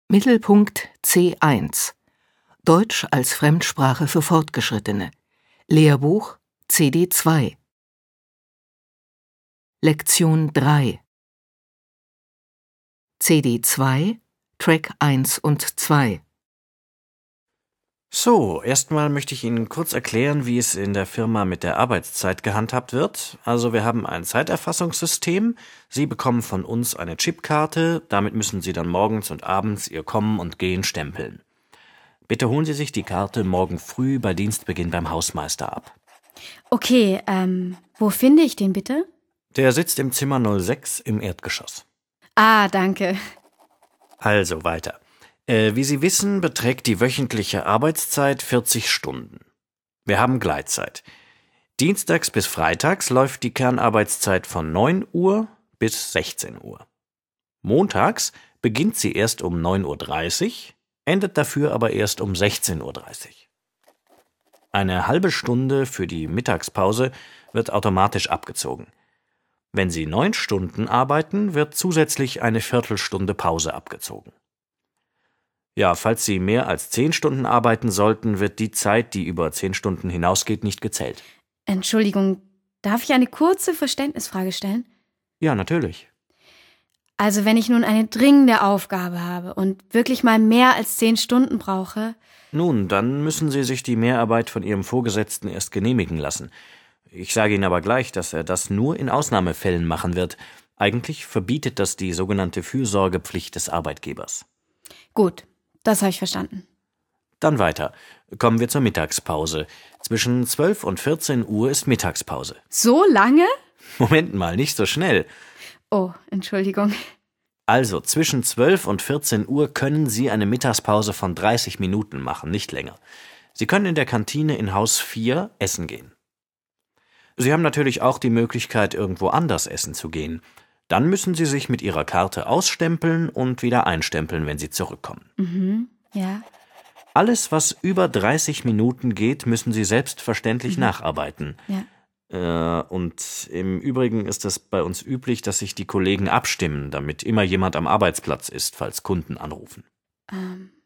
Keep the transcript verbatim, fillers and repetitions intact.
Mittelpunkt C eins Deutsch als Fremdsprache für Fortgeschrittene. Lehrbuch C D zwei. Lektion drei. C D zwei, Track eins und zwei. So, erstmal möchte ich Ihnen kurz erklären, wie es in der Firma mit der Arbeitszeit gehandhabt wird. Also wir haben ein Zeiterfassungssystem. Sie bekommen von uns eine Chipkarte. Damit müssen Sie dann morgens und abends Ihr Kommen und Gehen stempeln. Bitte holen Sie sich die Karte morgen früh bei Dienstbeginn beim Hausmeister ab. Okay, ähm, wo finde ich den bitte? Der sitzt im Zimmer null sechs im Erdgeschoss. Ah, danke. Also weiter. Äh, wie Sie wissen, beträgt die wöchentliche Arbeitszeit vierzig Stunden. Wir haben Gleitzeit. Dienstags bis freitags läuft die Kernarbeitszeit von neun Uhr bis sechzehn Uhr. Montags beginnt sie erst um neun Uhr dreißig, endet dafür aber erst um sechzehn Uhr dreißig. Eine halbe Stunde für die Mittagspause wird automatisch abgezogen. Wenn Sie neun Stunden arbeiten, wird zusätzlich eine Viertelstunde Pause abgezogen. Ja, falls Sie mehr als zehn Stunden arbeiten sollten, wird die Zeit, die über zehn Stunden hinausgeht, nicht gezählt. Entschuldigung, darf ich eine kurze Verständnisfrage stellen? Ja, natürlich. Also wenn ich nun eine dringende Aufgabe habe und wirklich mal mehr als zehn Stunden brauche... Nun, dann müssen Sie sich die Mehrarbeit von Ihrem Vorgesetzten erst genehmigen lassen. Ich sage Ihnen aber gleich, dass er das nur in Ausnahmefällen machen wird. Eigentlich verbietet das die sogenannte Fürsorgepflicht des Arbeitgebers. Gut, das habe ich verstanden. Dann weiter. Kommen wir zur Mittagspause. Zwischen zwölf und vierzehn Uhr ist Mittagspause. So lange? Moment mal, nicht so schnell. Oh, Entschuldigung. Also, zwischen zwölf und vierzehn Uhr können Sie eine Mittagspause von dreißig Minuten machen, nicht länger. Sie können in der Kantine in Haus vier essen gehen. Sie haben natürlich auch die Möglichkeit, irgendwo anders essen zu gehen. Dann müssen Sie sich mit Ihrer Karte ausstempeln und wieder einstempeln, wenn Sie zurückkommen. Mhm, ja. Alles, was über dreißig Minuten geht, müssen Sie selbstverständlich mhm. nacharbeiten. Ja. Äh, und im Übrigen ist es bei uns üblich, dass sich die Kollegen abstimmen, damit immer jemand am Arbeitsplatz ist, falls Kunden anrufen. Ähm,